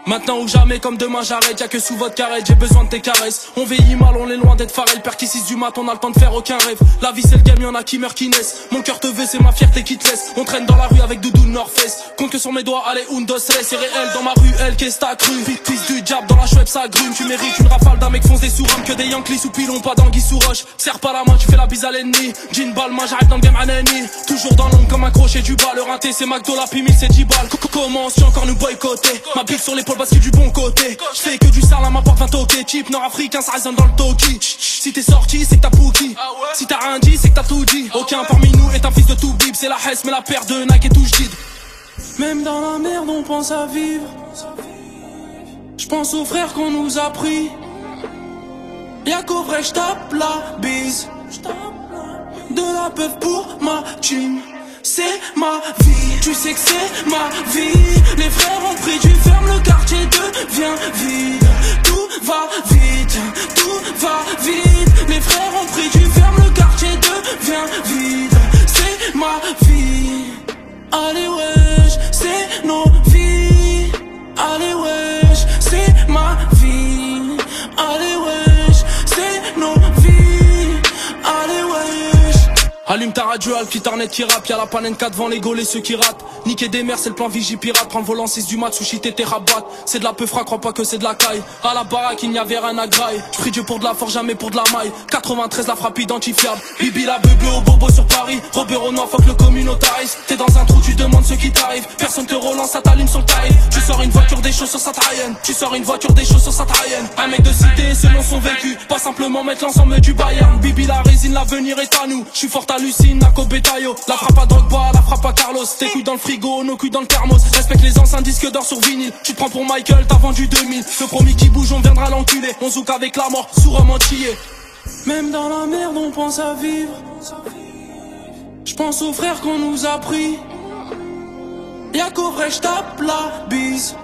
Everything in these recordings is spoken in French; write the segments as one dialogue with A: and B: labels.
A: Maintenant ou jamais, comme demain j'arrête, y'a que sous votre carrette, j'ai besoin de tes caresses. On vieillit mal, on est loin d'être pareil, père qui 6 du mat, on a le temps de faire aucun rêve. La vie c'est le game, y'en a qui meurent, qui naissent. Mon cœur te veut, c'est ma fierté qui te laisse. On traîne dans la rue avec doudou North Face. Compte que sur mes doigts, allez, un, dos, tres. C'est réel dans ma rue, elle, qu'est-ce t'as cru? Fils du diable, dans la chouette, ça grume. Tu mérites une rafale d'un mec fonce des sous-rames. Que des Yankees sous pilon, pas d'anguille sous roche. Serre pas la main, tu fais la bise à l'ennemi. Jean Balmain, j'arrive dans le game anani. Toujours dans l'ombre comme un crochet du bas. Le rinté, c'est McDo, la pimille, c'est 10 balles. Comment tu encore nous boycotter? Ma bille sur l'épaule parce que du bon côté. J'fais que du sale à ma porte, 20 ok. Type nord-africain, ça résonne dans le toki. Si t'es sorti, c'est que t'as pouki. Si t'as rien dit, c'est que t'as tout dit. Aucun parmi nous est un fils de tout bib. C'est la Hesse, mais la paire de Nike est tout j'did. Même dans la merde, on pense à vivre. J'pense aux frères qu'on nous a pris. Y'a qu'au vrai, j'tape la bise. De la peuf pour ma team. C'est ma vie, tu sais que c'est ma vie. Les frères ont pris du ferme, le quartier devient vide. Tout va vite, tout va vite. Les frères ont pris du ferme, le quartier devient vide. C'est ma vie, allez wesh, c'est nos vies. Allez wesh, c'est ma vie. Allez wesh, c'est nos vies. Allez wesh. Allume ta radio, Alp, Internet qui rappe. Y'a la panenne 4 devant les gaulés, ceux qui ratent. Niquer des mers, c'est le plan Vigie pirate. Prends le volant 6 du mat, sushi tété rabat. C'est de la peufra, crois pas que c'est de la caille. À la baraque, il n'y avait rien à graille. J'prie Dieu pour de la force, jamais pour de la maille. 93, la frappe identifiable. Bibi la bébé au bobo sur Paris. Robert au nord, fuck le communautarisme. T'es dans un trou, tu demandes ce qui t'arrive. Personne te relance, ça t'allume sur le taille. Tu sors une voiture des choses sur sa taille. Tu sors une voiture des choses sur sa taille. Un mec de cité, selon son vécu. Pas simplement mettre l'ensemble du Bayern. Bibi la résine, l'avenir est à nous. J'suis fort à Lucine, à Kobetayo. La frappe à Drogba, la frappe à Carlos. Tes couilles dans le frigo, nos couilles dans le thermos. Respecte les anciens disques d'or sur vinyle. Tu te prends pour Michael, t'as vendu 2000. Le promis qui bouge, on viendra l'enculer. On zouk avec la mort, sourd entier. Même dans la merde, on pense à vivre. J'pense aux frères qu'on nous a pris. Y'a qu'au vrai, j'tape la bise.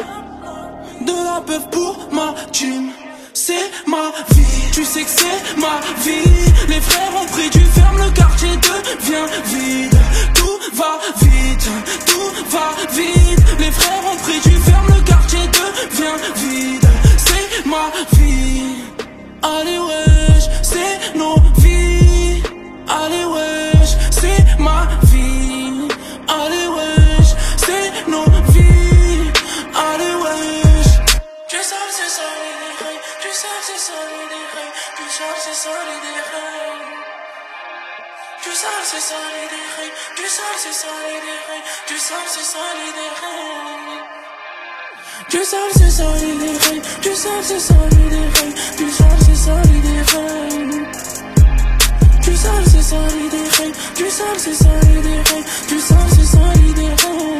A: De la peuf pour ma team. C'est ma vie, tu sais que c'est ma vie. Les frères ont pris du ferme, le quartier devient vide. Tout va vite, tout va vite. Les frères ont pris du ferme, le quartier devient vide. C'est ma vie, allez wesh, c'est nos vies. Allez wesh, c'est ma vie. Allez wesh, c'est nos vies. Allez wesh. Tu sais c'est ça les règles, tu sais c'est ça les règles, tu sais c'est ça les règles. Tu sais c'est ça les règles, tu sais c'est ça les règles, tu sais c'est ça les règles. Tu sais c'est ça les règles, tu sais c'est ça les règles, tu sais c'est ça les règles. Tu sais c'est ça les règles, tu sais c'est ça les règles, tu sais c'est ça les règles.